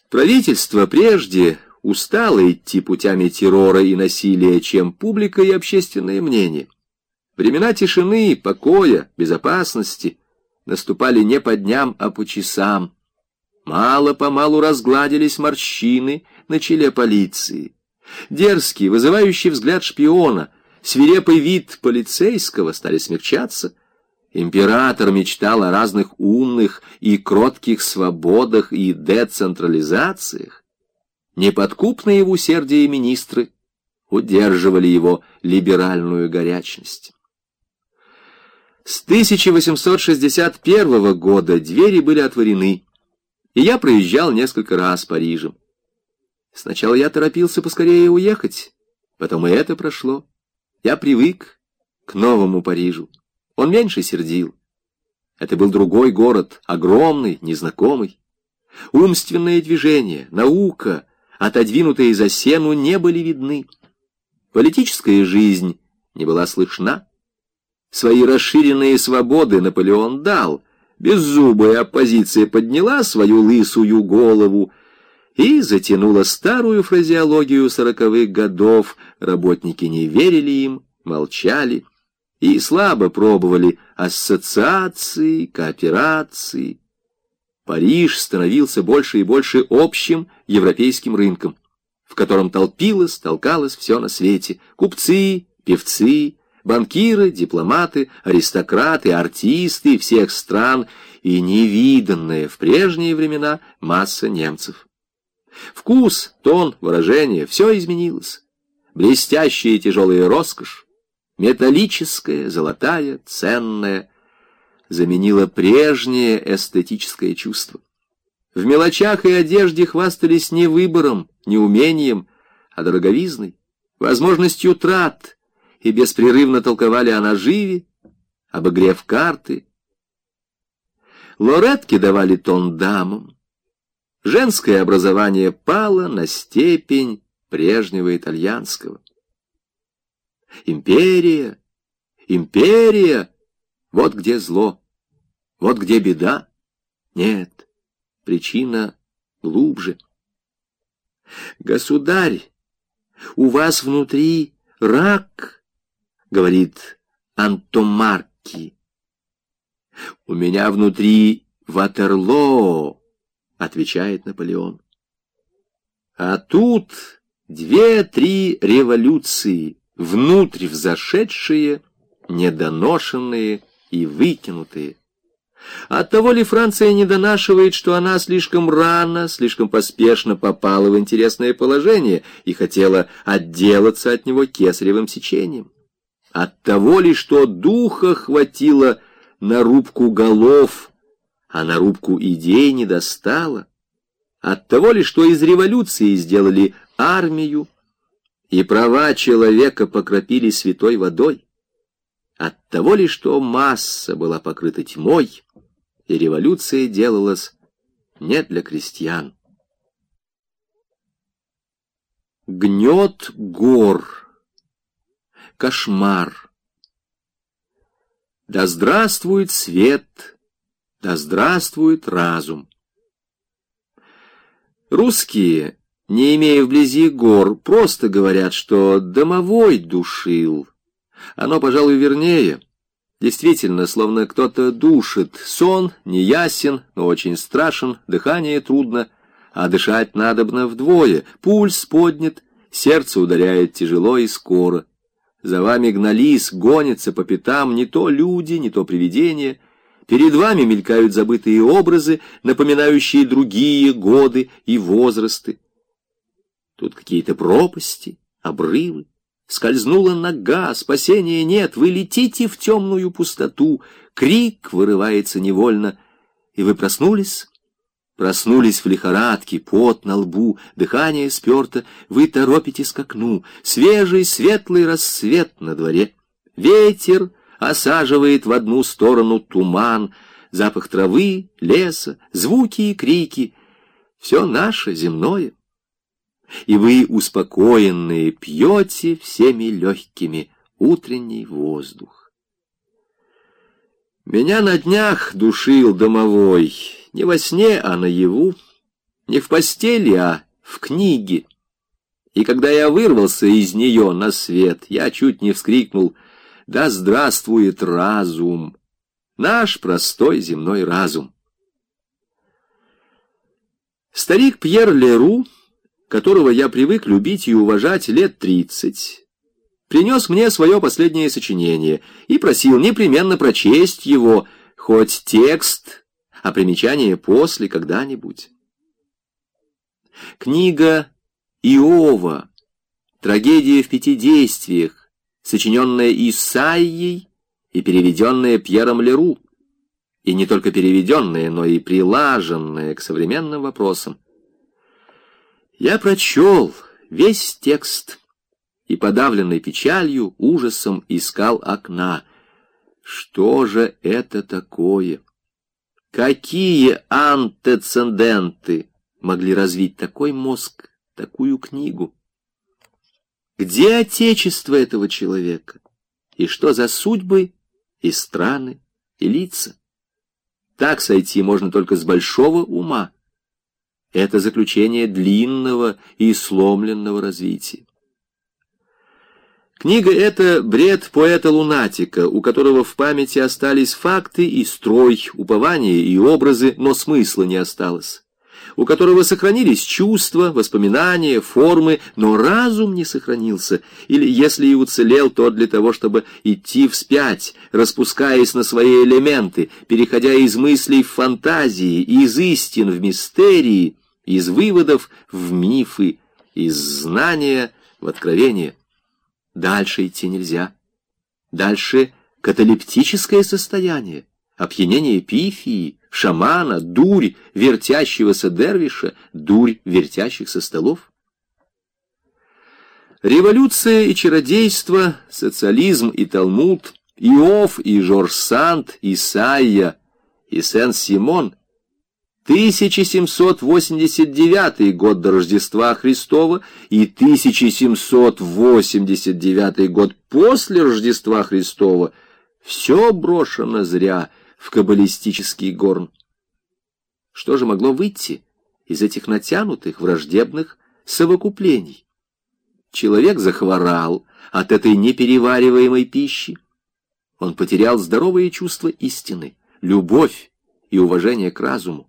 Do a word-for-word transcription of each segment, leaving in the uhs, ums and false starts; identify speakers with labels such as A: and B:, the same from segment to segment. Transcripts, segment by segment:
A: Правительство прежде устало идти путями террора и насилия, чем публика и общественное мнение. Времена тишины, покоя, безопасности наступали не по дням, а по часам. Мало-помалу разгладились морщины на челе полиции. Дерзкий, вызывающий взгляд шпиона, свирепый вид полицейского стали смягчаться. Император мечтал о разных умных и кротких свободах и децентрализациях. Неподкупные в усердии министры удерживали его либеральную горячность. С тысяча восемьсот шестьдесят первого года двери были отворены, и я проезжал несколько раз Парижем. Сначала я торопился поскорее уехать, потом и это прошло. Я привык к новому Парижу. Он меньше сердил. Это был другой город, огромный, незнакомый. Умственное движение, наука, отодвинутые за сену, не были видны. Политическая жизнь не была слышна. Свои расширенные свободы Наполеон дал. Беззубая оппозиция подняла свою лысую голову и затянула старую фразеологию сороковых годов. Работники не верили им, молчали и слабо пробовали ассоциации, кооперации. Париж становился больше и больше общим европейским рынком, в котором толпилось, толкалось все на свете: купцы, певцы, банкиры, дипломаты, аристократы, артисты всех стран и невиданная в прежние времена масса немцев. Вкус, тон, выражение — все изменилось. Блестящая и тяжелая роскошь, металлическая, золотая, ценная, заменила прежнее эстетическое чувство. В мелочах и одежде хвастались не выбором, не умением, а дороговизной, возможностью трат, и беспрерывно толковали о наживе, об игре в карты. Лоретки давали тон дамам. Женское образование пало на степень прежнего итальянского. Империя, империя — вот где зло, вот где беда. Нет, причина глубже. «Государь, у вас внутри рак», — говорит Антомарки. «У меня внутри Ватерлоо», — отвечает Наполеон. А тут две-три революции, внутрь взошедшие, недоношенные и выкинутые. Оттого ли Франция не донашивает, что она слишком рано, слишком поспешно попала в интересное положение и хотела отделаться от него кесаревым сечением? Оттого ли, что духа хватило на рубку голов, а на рубку идей не достало? Оттого ли, что из революции сделали армию, и права человека покропили святой водой? Оттого ли, что масса была покрыта тьмой, и революция делалась не для крестьян? Гнет гор. Кошмар. Да здравствует свет, да здравствует разум. Русские, не имея вблизи гор, просто говорят, что домовой душил. Оно, пожалуй, вернее. Действительно, словно кто-то душит. Сон неясен, но очень страшен, дыхание трудно, а дышать надобно вдвое. Пульс поднят, сердце ударяет тяжело и скоро. За вами гнались, гонятся по пятам не то люди, не то привидения. Перед вами мелькают забытые образы, напоминающие другие годы и возрасты. Тут какие-то пропасти, обрывы. Скользнула нога, спасения нет, вы летите в темную пустоту, крик вырывается невольно, и вы проснулись, проснулись в лихорадке, пот на лбу, дыхание сперто, вы торопитесь к окну, свежий светлый рассвет на дворе, ветер осаживает в одну сторону туман, запах травы, леса, звуки и крики, все наше земное. И вы, успокоенные, пьете всеми легкими утренний воздух. Меня на днях душил домовой, не во сне, а наяву. Не в постели, а в книге. И когда я вырвался из нее на свет, я чуть не вскрикнул: «Да здравствует разум! Наш простой земной разум!» Старик Пьер Леру, которого я привык любить и уважать лет тридцать, принес мне свое последнее сочинение и просил непременно прочесть его, хоть текст, а примечание после когда-нибудь. Книга Иова, трагедия в пяти действиях, сочиненная Исаией и переведенная Пьером Леру, и не только переведенная, но и прилаженная к современным вопросам. Я прочел весь текст и, подавленный печалью, ужасом искал окна. Что же это такое? Какие антецеденты могли развить такой мозг, такую книгу? Где отечество этого человека? И что за судьбы, и страны, и лица? Так сойти можно только с большого ума. Это заключение длинного и сломленного развития. Книга — это бред поэта-лунатика, у которого в памяти остались факты и строй, упования и образы, но смысла не осталось, у которого сохранились чувства, воспоминания, формы, но разум не сохранился, или, если и уцелел, то для того, чтобы идти вспять, распускаясь на свои элементы, переходя из мыслей в фантазии, из истин в мистерии, из выводов в мифы, из знания в откровение. Дальше идти нельзя. Дальше каталептическое состояние, опьянение пифии, шамана, дурь вертящегося дервиша, дурь вертящихся столов. Революция и чародейство, социализм и Талмуд, Иов и Жорж Санд, Исайя и Сен-Симон, тысяча семьсот восемьдесят девятый год до Рождества Христова и тысяча семьсот восемьдесят девятый год после Рождества Христова — все брошено зря в каббалистический горн. Что же могло выйти из этих натянутых враждебных совокуплений? Человек захворал от этой неперевариваемой пищи. Он потерял здоровые чувства истины, любовь и уважение к разуму.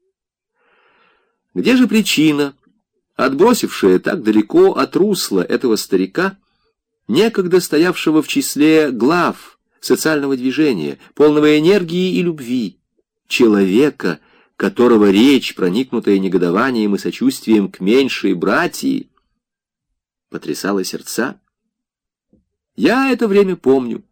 A: Где же причина, отбросившая так далеко от русла этого старика, некогда стоявшего в числе глав социального движения, полного энергии и любви, человека, которого речь, проникнутая негодованием и сочувствием к меньшей братьи, потрясала сердца? Я это время помню.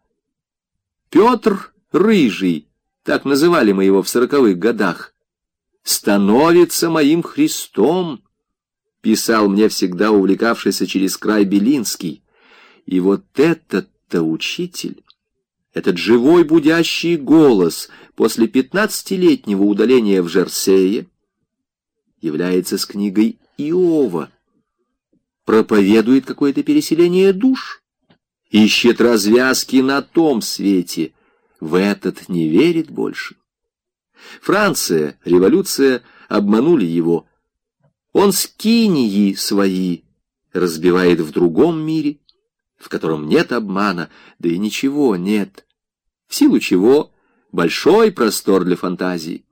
A: Петр Рыжий, так называли мы его в сороковых годах, становится моим Христом, писал мне всегда увлекавшийся через край Белинский. И вот этот-то учитель, этот живой будящий голос после пятнадцатилетнего удаления в Жерсее является с книгой Иова, проповедует какое-то переселение душ, ищет развязки на том свете, в этот не верит больше. Франция, революция обманули его. Он скинии свои разбивает в другом мире, в котором нет обмана, да и ничего нет, в силу чего большой простор для фантазии.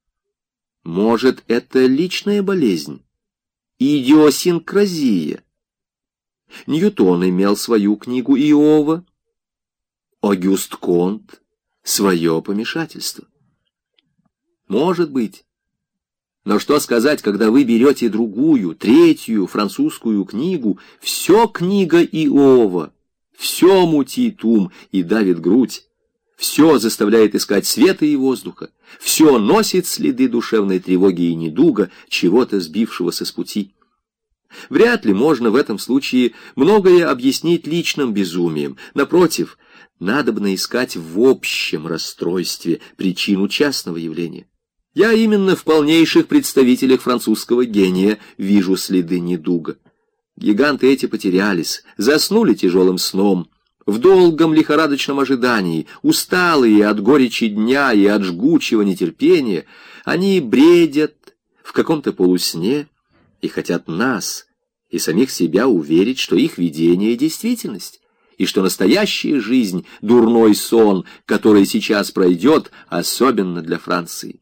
A: Может, это личная болезнь, идиосинкразия. Ньютон имел свою книгу Иова, Огюст Конт — свое помешательство. Может быть. Но что сказать, когда вы берете другую, третью французскую книгу, все книга Иова, все мутит ум и давит грудь, все заставляет искать света и воздуха, все носит следы душевной тревоги и недуга, чего-то сбившегося с пути. Вряд ли можно в этом случае многое объяснить личным безумием. Напротив, надобно искать в общем расстройстве причину частного явления. Я именно в полнейших представителях французского гения вижу следы недуга. Гиганты эти потерялись, заснули тяжелым сном, в долгом лихорадочном ожидании, усталые от горечи дня и от жгучего нетерпения, они бредят, в каком-то полусне и хотят нас и самих себя уверить, что их видение — действительность, и что настоящая жизнь — дурной сон, который сейчас пройдет, особенно для Франции.